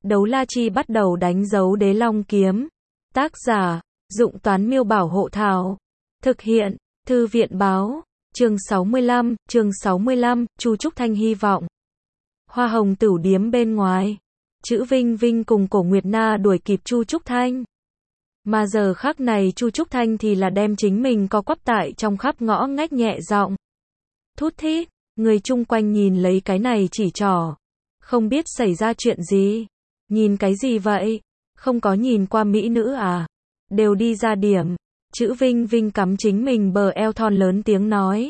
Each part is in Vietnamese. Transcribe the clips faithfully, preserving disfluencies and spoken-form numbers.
Đấu la chi bắt đầu đánh dấu đế long kiếm. Tác giả, Dụng Toán Miêu Bảo Hộ Thảo. Thực hiện, Thư viện Báo. Chương sáu mươi lăm, chương sáu mươi lăm, Chu Trúc Thanh hy vọng. Hoa hồng tửu điếm bên ngoài. Chữ Vinh Vinh cùng Cổ Nguyệt Na đuổi kịp Chu Trúc Thanh. Mà giờ khắc này Chu Trúc Thanh thì là đem chính mình co quắp tại trong khắp ngõ ngách nhẹ giọng thút thít, người chung quanh nhìn lấy cái này chỉ trỏ. Không biết xảy ra chuyện gì. Nhìn cái gì vậy? Không có nhìn qua mỹ nữ à? Đều đi ra điểm. Chữ Vinh Vinh cắm chính mình bờ eo thon lớn tiếng nói.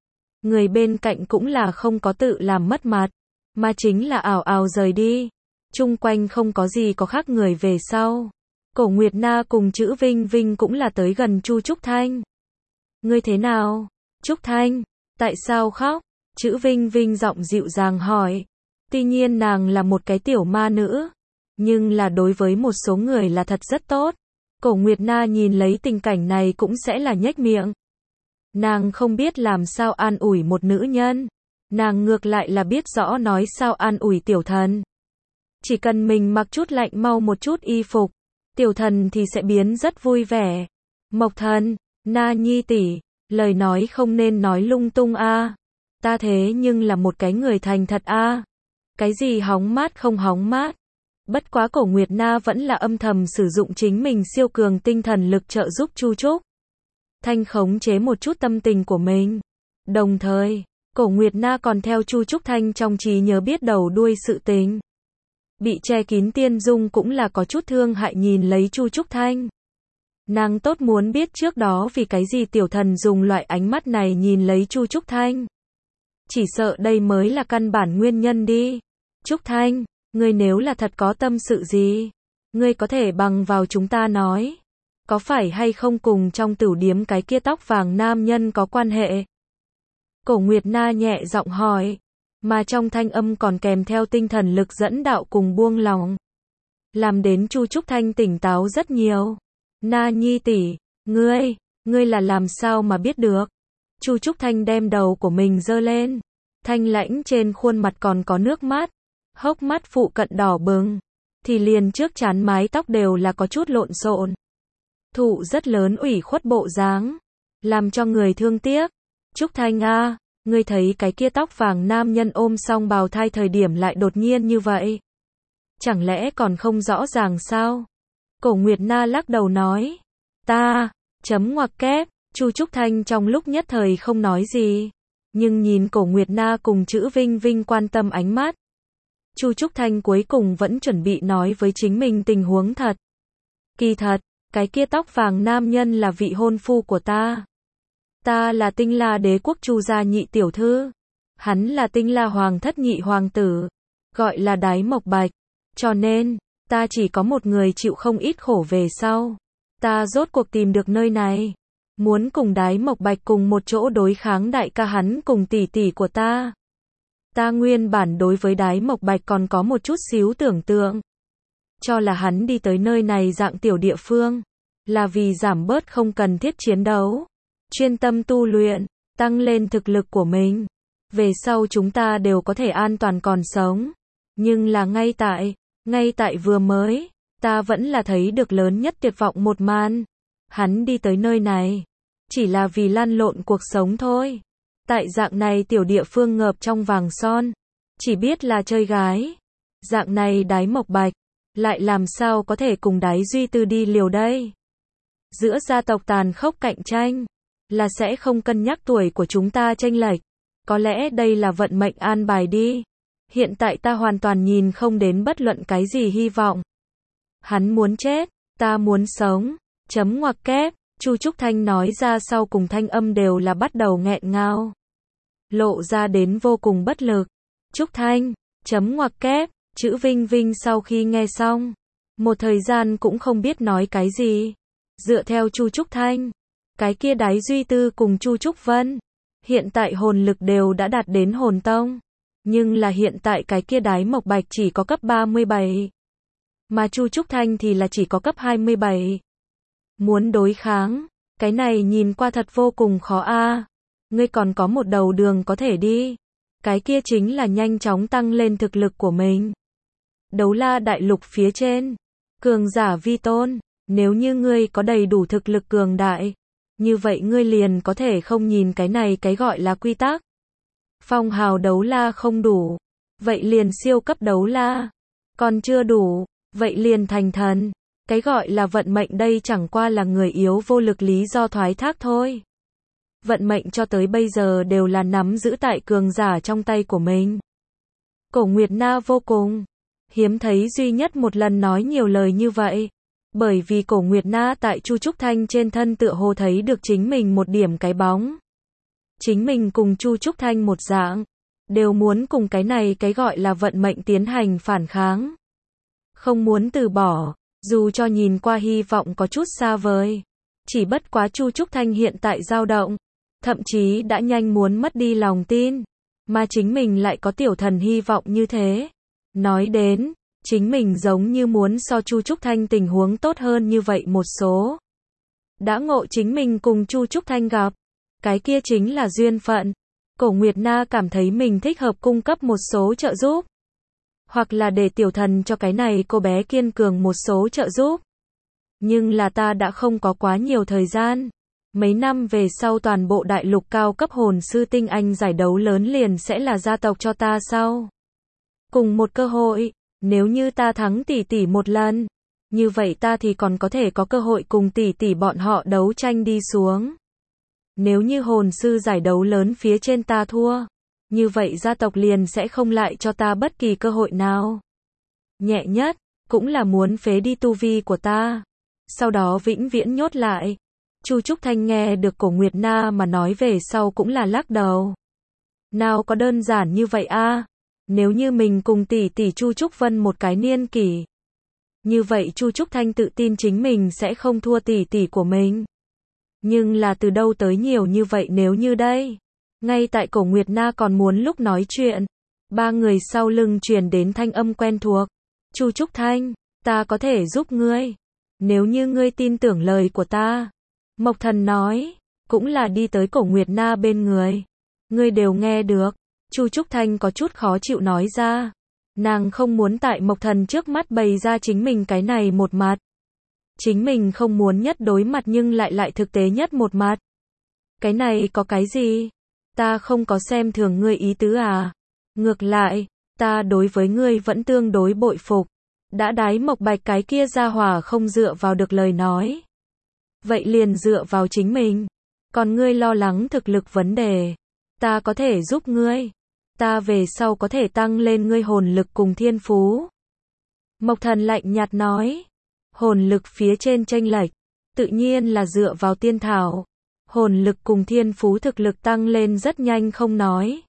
Người bên cạnh cũng là không có tự làm mất mặt, mà chính là ảo ảo rời đi. Chung quanh không có gì có khác người về sau. Cổ Nguyệt Na cùng chữ Vinh Vinh cũng là tới gần Chu Trúc Thanh. Ngươi thế nào? Trúc Thanh, tại sao khóc? Chữ Vinh Vinh giọng dịu dàng hỏi. Tuy nhiên nàng là một cái tiểu ma nữ, nhưng là đối với một số người là thật rất tốt. Cổ Nguyệt Na nhìn lấy tình cảnh này cũng sẽ là nhếch miệng. Nàng không biết làm sao an ủi một nữ nhân. Nàng ngược lại là biết rõ nói sao an ủi tiểu thần. Chỉ cần mình mặc chút lạnh mau một chút y phục, tiểu thần thì sẽ biến rất vui vẻ. Mộc thần, Na Nhi tỷ, lời nói không nên nói lung tung a. Ta thế nhưng là một cái người thành thật a. Cái gì hóng mát không hóng mát. Bất quá Cổ Nguyệt Na vẫn là âm thầm sử dụng chính mình siêu cường tinh thần lực trợ giúp Chu Trúc Thanh khống chế một chút tâm tình của mình. Đồng thời, Cổ Nguyệt Na còn theo Chu Trúc Thanh trong trí nhớ biết đầu đuôi sự tình. Bị che kín Tiên Dung cũng là có chút thương hại nhìn lấy Chu Trúc Thanh. Nàng tốt muốn biết trước đó vì cái gì tiểu thần dùng loại ánh mắt này nhìn lấy Chu Trúc Thanh. Chỉ sợ đây mới là căn bản nguyên nhân đi. Trúc Thanh, ngươi nếu là thật có tâm sự gì, ngươi có thể bằng vào chúng ta nói. Có phải hay không cùng trong tửu điếm cái kia tóc vàng nam nhân có quan hệ? Cổ Nguyệt Na nhẹ giọng hỏi, mà trong thanh âm còn kèm theo tinh thần lực dẫn đạo cùng buông lòng. Làm đến Chu Trúc Thanh tỉnh táo rất nhiều. Na Nhi tỷ, ngươi, ngươi là làm sao mà biết được? Chu Trúc Thanh đem đầu của mình giơ lên. Thanh lãnh trên khuôn mặt còn có nước mắt. Hốc mắt phụ cận đỏ bừng. Thì liền trước trán mái tóc đều là có chút lộn xộn. Thụ rất lớn ủy khuất bộ dáng. Làm cho người thương tiếc. Trúc Thanh a, ngươi thấy cái kia tóc vàng nam nhân ôm xong bào thai thời điểm lại đột nhiên như vậy. Chẳng lẽ còn không rõ ràng sao? Cổ Nguyệt Na lắc đầu nói. Ta, chấm ngoặc kép, Chu Trúc Thanh trong lúc nhất thời không nói gì. Nhưng nhìn Cổ Nguyệt Na cùng chữ Vinh Vinh quan tâm ánh mắt. Chu Trúc Thanh cuối cùng vẫn chuẩn bị nói với chính mình tình huống thật. Kỳ thật, cái kia tóc vàng nam nhân là vị hôn phu của ta. Ta là Tinh La Đế quốc Chu gia nhị tiểu thư. Hắn là Tinh La hoàng thất nhị hoàng tử. Gọi là Đái Mộc Bạch. Cho nên, ta chỉ có một người chịu không ít khổ về sau. Ta rốt cuộc tìm được nơi này. Muốn cùng Đái Mộc Bạch cùng một chỗ đối kháng đại ca hắn cùng tỷ tỷ của ta. Ta nguyên bản đối với Đái Mộc Bạch còn có một chút xíu tưởng tượng. Cho là hắn đi tới nơi này dạng tiểu địa phương. Là vì giảm bớt không cần thiết chiến đấu. Chuyên tâm tu luyện, tăng lên thực lực của mình. Về sau chúng ta đều có thể an toàn còn sống. Nhưng là ngay tại, ngay tại vừa mới, ta vẫn là thấy được lớn nhất tuyệt vọng một màn. Hắn đi tới nơi này. Chỉ là vì lăn lộn cuộc sống thôi. Tại dạng này tiểu địa phương ngợp trong vàng son. Chỉ biết là chơi gái. Dạng này Đái Mộc Bạch. Lại làm sao có thể cùng Đái Duy Tư đi liều đây? Giữa gia tộc tàn khốc cạnh tranh. Là sẽ không cân nhắc tuổi của chúng ta chênh lệch. Có lẽ đây là vận mệnh an bài đi. Hiện tại ta hoàn toàn nhìn không đến bất luận cái gì hy vọng. Hắn muốn chết. Ta muốn sống. Chấm ngoặc kép. Chu Trúc Thanh nói ra sau cùng thanh âm đều là bắt đầu nghẹn ngào. Lộ ra đến vô cùng bất lực. Trúc Thanh, chấm ngoặc kép, chữ Vinh Vinh sau khi nghe xong. Một thời gian cũng không biết nói cái gì. Dựa theo Chu Trúc Thanh. Cái kia Đái Duy Tư cùng Chu Trúc Vân. Hiện tại hồn lực đều đã đạt đến hồn tông. Nhưng là hiện tại cái kia Đái Mộc Bạch chỉ có cấp ba mươi bảy. Mà Chu Trúc Thanh thì là chỉ có cấp hai mươi bảy. Muốn đối kháng, cái này nhìn qua thật vô cùng khó a. Ngươi còn có một đầu đường có thể đi. Cái kia chính là nhanh chóng tăng lên thực lực của mình. Đấu la đại lục phía trên, cường giả vi tôn, nếu như ngươi có đầy đủ thực lực cường đại, như vậy ngươi liền có thể không nhìn cái này cái gọi là quy tắc. Phong hào đấu la không đủ, vậy liền siêu cấp đấu la, còn chưa đủ, vậy liền thành thần. Cái gọi là vận mệnh đây chẳng qua là người yếu vô lực lý do thoái thác thôi. Vận mệnh cho tới bây giờ đều là nắm giữ tại cường giả trong tay của mình. Cổ Nguyệt Na vô cùng hiếm thấy duy nhất một lần nói nhiều lời như vậy. Bởi vì Cổ Nguyệt Na tại Chu Trúc Thanh trên thân tựa hồ thấy được chính mình một điểm cái bóng. Chính mình cùng Chu Trúc Thanh một dạng, đều muốn cùng cái này cái gọi là vận mệnh tiến hành phản kháng. Không muốn từ bỏ, dù cho nhìn qua hy vọng có chút xa vời. Chỉ bất quá Chu Trúc Thanh hiện tại dao động, thậm chí đã nhanh muốn mất đi lòng tin, mà chính mình lại có tiểu thần hy vọng như thế. Nói đến, chính mình giống như muốn so Chu Trúc Thanh tình huống tốt hơn như vậy một số. Đã ngộ chính mình cùng Chu Trúc Thanh gặp, cái kia chính là duyên phận. Cổ Nguyệt Na cảm thấy mình thích hợp cung cấp một số trợ giúp, hoặc là để tiểu thần cho cái này cô bé kiên cường một số trợ giúp. Nhưng là ta đã không có quá nhiều thời gian. Mấy năm về sau toàn bộ đại lục cao cấp hồn sư tinh anh giải đấu lớn liền sẽ là gia tộc cho ta sau. Cùng một cơ hội, nếu như ta thắng tỷ tỷ một lần, như vậy ta thì còn có thể có cơ hội cùng tỷ tỷ bọn họ đấu tranh đi xuống. Nếu như hồn sư giải đấu lớn phía trên ta thua, như vậy gia tộc liền sẽ không lại cho ta bất kỳ cơ hội nào. Nhẹ nhất, cũng là muốn phế đi tu vi của ta, sau đó vĩnh viễn nhốt lại. Chu Trúc Thanh nghe được Cổ Nguyệt Na mà nói về sau cũng là lắc đầu. Nào có đơn giản như vậy a? Nếu như mình cùng tỷ tỷ Chu Trúc Vân một cái niên kỷ, như vậy Chu Trúc Thanh tự tin chính mình sẽ không thua tỷ tỷ của mình. Nhưng là từ đâu tới nhiều như vậy nếu như đây? Ngay tại Cổ Nguyệt Na còn muốn lúc nói chuyện, ba người sau lưng truyền đến thanh âm quen thuộc. Chu Trúc Thanh, ta có thể giúp ngươi. Nếu như ngươi tin tưởng lời của ta. Mộc Thần nói, cũng là đi tới Cổ Nguyệt Na bên người. Ngươi đều nghe được. Chu Trúc Thanh có chút khó chịu nói ra. Nàng không muốn tại Mộc Thần trước mắt bày ra chính mình cái này một mặt. Chính mình không muốn nhất đối mặt nhưng lại lại thực tế nhất một mặt. Cái này có cái gì? Ta không có xem thường ngươi ý tứ à? Ngược lại, ta đối với ngươi vẫn tương đối bội phục. Đã đái Mộc Bạch cái kia ra hỏa không dựa vào được lời nói. Vậy liền dựa vào chính mình. Còn ngươi lo lắng thực lực vấn đề. Ta có thể giúp ngươi. Ta về sau có thể tăng lên ngươi hồn lực cùng thiên phú. Mộc Thần lạnh nhạt nói. Hồn lực phía trên chênh lệch, tự nhiên là dựa vào tiên thảo. Hồn lực cùng thiên phú thực lực tăng lên rất nhanh không nói.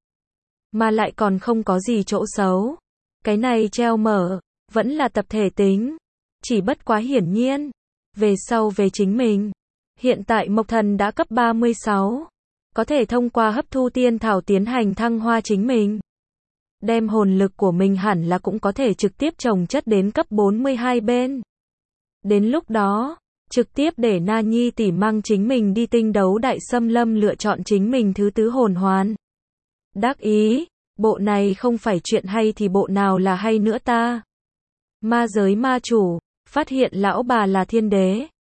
Mà lại còn không có gì chỗ xấu. Cái này treo mở, vẫn là tập thể tính. Chỉ bất quá hiển nhiên. Về sau về chính mình. Hiện tại Mộc Thần đã cấp ba mươi sáu. Có thể thông qua hấp thu tiên thảo tiến hành thăng hoa chính mình. Đem hồn lực của mình hẳn là cũng có thể trực tiếp trồng chất đến cấp bốn mươi hai bên. Đến lúc đó, trực tiếp để Na Nhi tỷ mang chính mình đi tinh đấu đại xâm lâm lựa chọn chính mình thứ tứ hồn hoàn. Đắc ý, bộ này không phải chuyện hay thì bộ nào là hay nữa ta. Ma giới ma chủ, phát hiện lão bà là thiên đế.